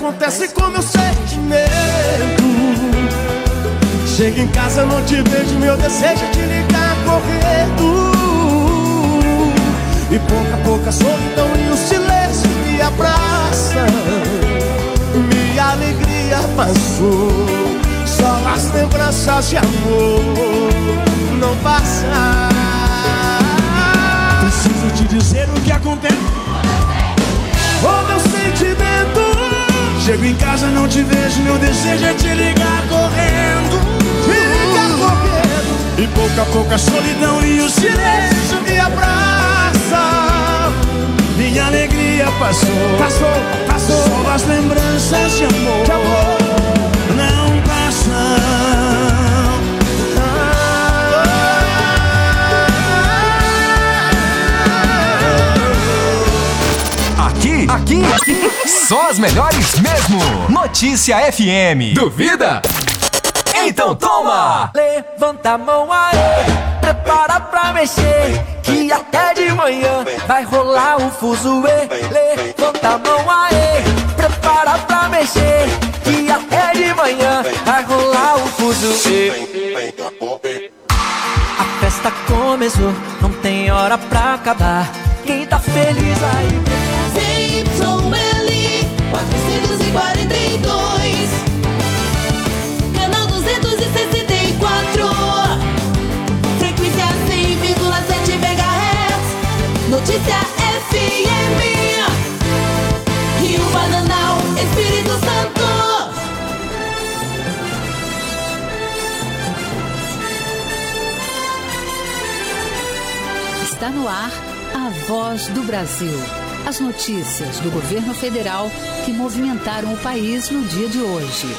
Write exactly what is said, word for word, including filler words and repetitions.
acontece com meu sentimento? Chego em casa, não te vejo, meu desejo é te ligar correndo. E pouco a pouco a solidão e o silêncio me abraça. Minha alegria passou, só as lembranças de amor não passam. Preciso te dizer o que acontece. Oh, meu sentimento. Chego em casa, não te vejo, meu desejo é te ligar correndo. Te ligar correndo. E pouco a pouco a solidão e o silêncio me abraça. Minha alegria passou, passou, passou. Só as lembranças de amor, de amor não passam. Aqui, aqui, aqui, só as melhores mesmo. Notícia F M. Duvida? Então toma! Levanta a mão aí, prepara pra mexer, que até de manhã vai rolar o fuzuê. Levanta a mão aí, prepara pra mexer, que até de manhã vai rolar o fuzuê. A festa começou, não tem hora pra acabar. Quem tá feliz aí? C Y L quatrocentos e quarenta e dois, canal duzentos e sessenta e quatro, frequência cem vírgula sete megahertz, notícia F M, Rio Bananal, Espírito Santo. Está no ar a Voz do Brasil. As notícias do governo federal que movimentaram o país no dia de hoje.